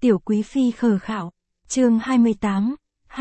Tiểu quý phi khờ khạo. Chương 28,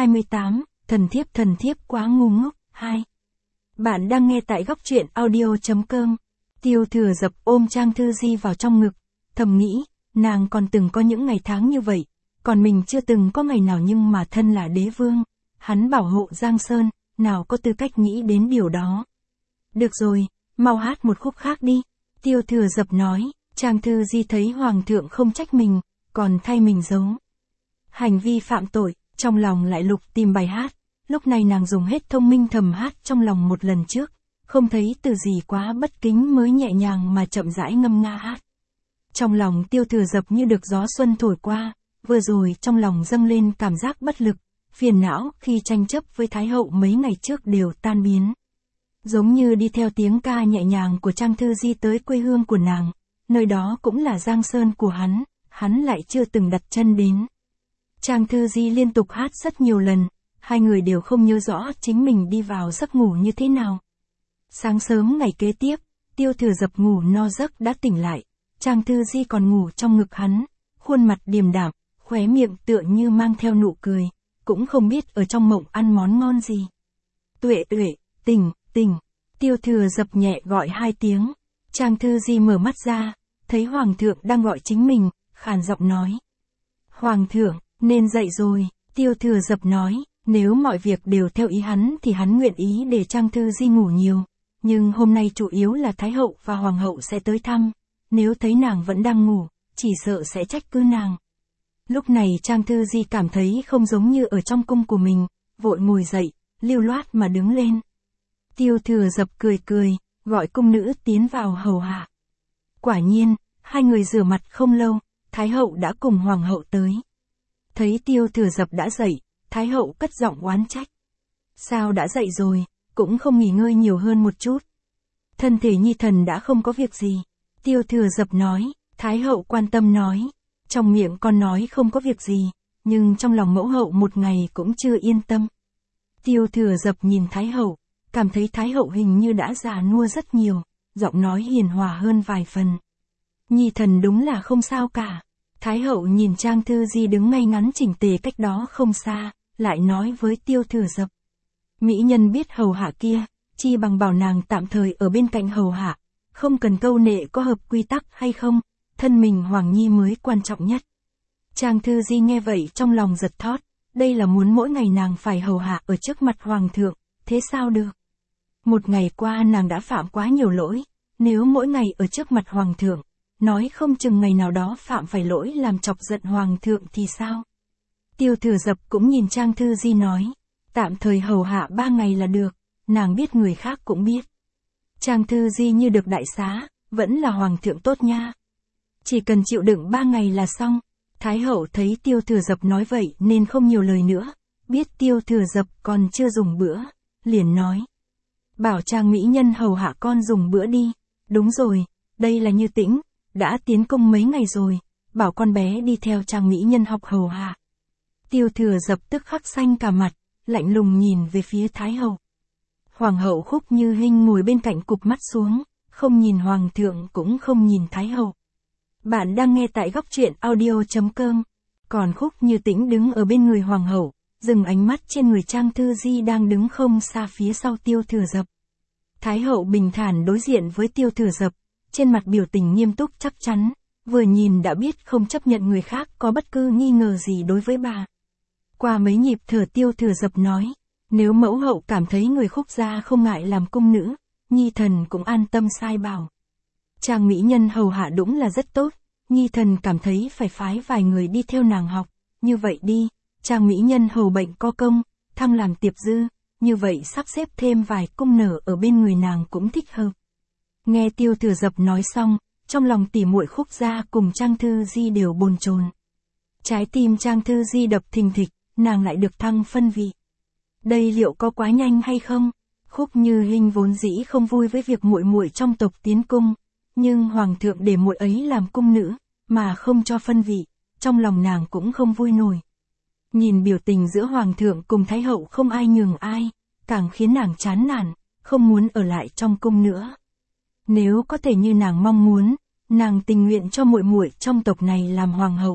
thần thiếp quá ngu ngốc. 2. Bạn đang nghe tại góc truyện audio.com. Tiêu Thừa Dập ôm Trang Thư Di vào trong ngực, thầm nghĩ, nàng còn từng có những ngày tháng như vậy, còn mình chưa từng có ngày nào, nhưng mà thân là đế vương, hắn bảo hộ Giang Sơn, nào có tư cách nghĩ đến điều đó. Được rồi, mau hát một khúc khác đi, Tiêu Thừa Dập nói. Trang Thư Di thấy hoàng thượng không trách mình, còn thay mình giấu hành vi phạm tội, trong lòng lại lục tìm bài hát. Lúc này nàng dùng hết thông minh thầm hát trong lòng một lần trước, không thấy từ gì quá bất kính mới nhẹ nhàng mà chậm rãi ngâm nga hát. Trong lòng Tiêu Thừa Dập như được gió xuân thổi qua, vừa rồi trong lòng dâng lên cảm giác bất lực, phiền não khi tranh chấp với Thái hậu mấy ngày trước đều tan biến. Giống như đi theo tiếng ca nhẹ nhàng của Trang Thư Di tới quê hương của nàng, nơi đó cũng là Giang Sơn của hắn lại chưa từng đặt chân đến. Trang Thư Di liên tục hát rất nhiều lần, hai người đều không nhớ rõ chính mình đi vào giấc ngủ như thế nào. Sáng sớm ngày kế tiếp, Tiêu Thừa Dập ngủ no giấc đã tỉnh lại, Trang Thư Di còn ngủ trong ngực hắn, khuôn mặt điềm đạm, khóe miệng tựa như mang theo nụ cười, cũng không biết ở trong mộng ăn món ngon gì. Tuệ, tỉnh, Tiêu Thừa Dập nhẹ gọi 2 tiếng, Trang Thư Di mở mắt ra, thấy Hoàng thượng đang gọi chính mình, khàn giọng nói. Hoàng thượng, nên dậy rồi, Tiêu Thừa Dập nói, nếu mọi việc đều theo ý hắn thì hắn nguyện ý để Trang Thư Di ngủ nhiều, nhưng hôm nay chủ yếu là Thái hậu và Hoàng hậu sẽ tới thăm, nếu thấy nàng vẫn đang ngủ, chỉ sợ sẽ trách cứ nàng. Lúc này Trang Thư Di cảm thấy không giống như ở trong cung của mình, vội ngồi dậy, lưu loát mà đứng lên. Tiêu Thừa Dập cười, gọi cung nữ tiến vào hầu hạ. Quả nhiên, hai người rửa mặt không lâu, Thái hậu đã cùng Hoàng hậu tới. Thấy Tiêu Thừa Dập đã dậy, Thái hậu cất giọng oán trách. Sao đã dậy rồi, cũng không nghỉ ngơi nhiều hơn một chút. Thân thể nhi thần đã không có việc gì. Tiêu Thừa Dập nói. Thái hậu quan tâm nói. Trong miệng con nói không có việc gì, nhưng trong lòng mẫu hậu một ngày cũng chưa yên tâm. Tiêu Thừa Dập nhìn Thái hậu, cảm thấy Thái hậu hình như đã già nua rất nhiều, giọng nói hiền hòa hơn vài phần. Nhi thần đúng là không sao cả. Thái hậu nhìn Trang Thư Di đứng ngay ngắn chỉnh tề cách đó không xa, lại nói với Tiêu Thừa Dập. Mỹ nhân biết hầu hạ kia, chi bằng bảo nàng tạm thời ở bên cạnh hầu hạ, không cần câu nệ có hợp quy tắc hay không, thân mình Hoàng Nhi mới quan trọng nhất. Trang Thư Di nghe vậy trong lòng giật thót, đây là muốn mỗi ngày nàng phải hầu hạ ở trước mặt Hoàng thượng, thế sao được? Một ngày qua nàng đã phạm quá nhiều lỗi, nếu mỗi ngày ở trước mặt Hoàng thượng, nói không chừng ngày nào đó phạm phải lỗi làm chọc giận Hoàng thượng thì sao? Tiêu Thừa Dập cũng nhìn Trang Thư Di nói, tạm thời hầu hạ 3 ngày là được, nàng biết người khác cũng biết. Trang Thư Di như được đại xá, vẫn là Hoàng thượng tốt nha. Chỉ cần chịu đựng 3 ngày là xong. Thái hậu thấy Tiêu Thừa Dập nói vậy nên không nhiều lời nữa, biết Tiêu Thừa Dập còn chưa dùng bữa, liền nói. Bảo Trang mỹ nhân hầu hạ con dùng bữa đi. Đúng rồi, đây là Như Tĩnh, đã tiến cung mấy ngày rồi, bảo con bé đi theo Trang mỹ nhân học hầu hạ. Tiêu Thừa Dập tức khắc xanh cả mặt, lạnh lùng nhìn về phía Thái hậu. Hoàng hậu Khúc Như Hinh ngồi bên cạnh cụp mắt xuống, không nhìn Hoàng thượng cũng không nhìn Thái hậu. Bạn đang nghe tại góc truyện audio.com. Còn Khúc Như Tĩnh đứng ở bên người Hoàng hậu, dừng ánh mắt trên người Trang Thư Di đang đứng không xa phía sau Tiêu Thừa Dập. Thái hậu bình thản đối diện với Tiêu Thừa Dập, trên mặt biểu tình nghiêm túc chắc chắn, vừa nhìn đã biết không chấp nhận người khác có bất cứ nghi ngờ gì đối với bà. Qua mấy nhịp thở Tiêu Thừa Dập nói, nếu mẫu hậu cảm thấy người Khúc gia không ngại làm cung nữ, nhi thần cũng an tâm sai bảo. Trang mỹ nhân hầu hạ đúng là rất tốt, nhi thần cảm thấy phải phái vài người đi theo nàng học, như vậy đi, Trang mỹ nhân hầu bệnh có công, thăng làm tiệp dư, như vậy sắp xếp thêm vài cung nở ở bên người nàng cũng thích hợp. Nghe Tiêu Thừa Dập nói xong, trong lòng tỉ muội Khúc gia cùng Trang Thư Di đều bồn chồn. Trái tim Trang Thư Di đập thình thịch, nàng lại được thăng phân vị. Đây liệu có quá nhanh hay không? Khúc Như Hinh vốn dĩ không vui với việc muội muội trong tộc tiến cung, nhưng Hoàng thượng để muội ấy làm cung nữ, mà không cho phân vị, trong lòng nàng cũng không vui nổi. Nhìn biểu tình giữa Hoàng thượng cùng Thái hậu không ai nhường ai, càng khiến nàng chán nản, không muốn ở lại trong cung nữa. Nếu có thể như nàng mong muốn, nàng tình nguyện cho muội muội trong tộc này làm hoàng hậu,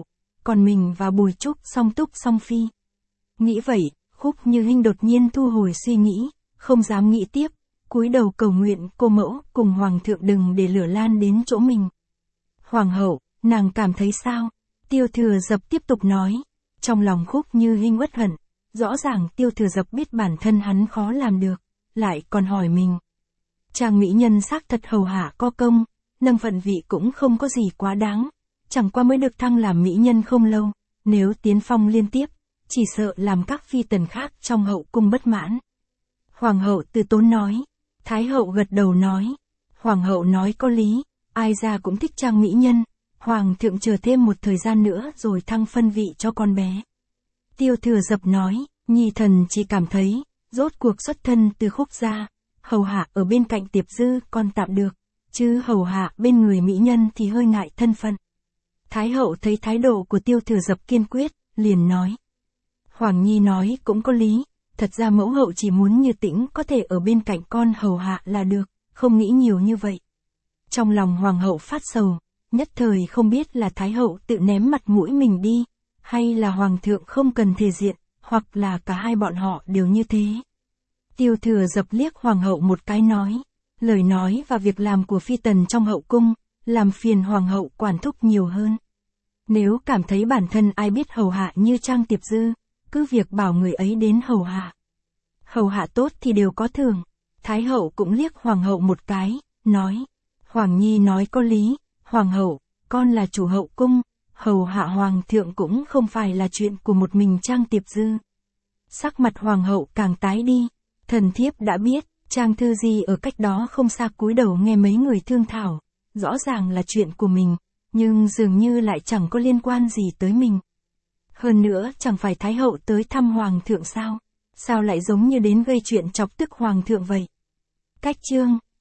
còn mình và Bùi Trúc song túc song phi. Nghĩ vậy, Khúc Như Hinh đột nhiên thu hồi suy nghĩ, không dám nghĩ tiếp, cúi đầu cầu nguyện cô mẫu cùng Hoàng thượng đừng để lửa lan đến chỗ mình. Hoàng hậu, nàng cảm thấy sao? Tiêu Thừa Dập tiếp tục nói. Trong lòng Khúc Như Hinh uất hận, rõ ràng Tiêu Thừa Dập biết bản thân hắn khó làm được, lại còn hỏi mình. Chàng mỹ nhân xác thật hầu hạ có công, nâng phận vị cũng không có gì quá đáng, chẳng qua mới được thăng làm mỹ nhân không lâu, nếu tiến phong liên tiếp, chỉ sợ làm các phi tần khác trong hậu cung bất mãn. Hoàng hậu từ tốn nói. Thái hậu gật đầu nói. Hoàng hậu nói có lý, ai ra cũng thích trang mỹ nhân, Hoàng thượng chờ thêm một thời gian nữa rồi thăng phân vị cho con bé. Tiêu Thừa Dập nói, nhi thần chỉ cảm thấy, rốt cuộc xuất thân từ Khúc gia, hầu hạ ở bên cạnh Tiệp Dư còn tạm được, chứ hầu hạ bên người mỹ nhân thì hơi ngại thân phận. Thái hậu thấy thái độ của Tiêu Thừa Dập kiên quyết, liền nói. Hoàng nhi nói cũng có lý, thật ra mẫu hậu chỉ muốn Như Tĩnh có thể ở bên cạnh con hầu hạ là được, không nghĩ nhiều như vậy. Trong lòng hoàng hậu phát sầu, nhất thời không biết là thái hậu tự ném mặt mũi mình đi, hay là hoàng thượng không cần thể diện, hoặc là cả hai bọn họ đều như thế. Tiêu Thừa Dập liếc hoàng hậu một cái nói, lời nói và việc làm của phi tần trong hậu cung, làm phiền hoàng hậu quản thúc nhiều hơn. Nếu cảm thấy bản thân ai biết hầu hạ như Trang Tiệp Dư, cứ việc bảo người ấy đến hầu hạ. Hầu hạ tốt thì đều có thưởng. Thái hậu cũng liếc hoàng hậu một cái, nói. Hoàng nhi nói có lý, hoàng hậu, con là chủ hậu cung, hầu hạ hoàng thượng cũng không phải là chuyện của một mình Trang Tiệp Dư. Sắc mặt hoàng hậu càng tái đi, thần thiếp đã biết, Trang Thư Di ở cách đó không xa cúi đầu nghe mấy người thương thảo, rõ ràng là chuyện của mình, nhưng dường như lại chẳng có liên quan gì tới mình. Hơn nữa chẳng phải thái hậu tới thăm hoàng thượng sao? Sao lại giống như đến gây chuyện chọc tức hoàng thượng vậy? Cách chương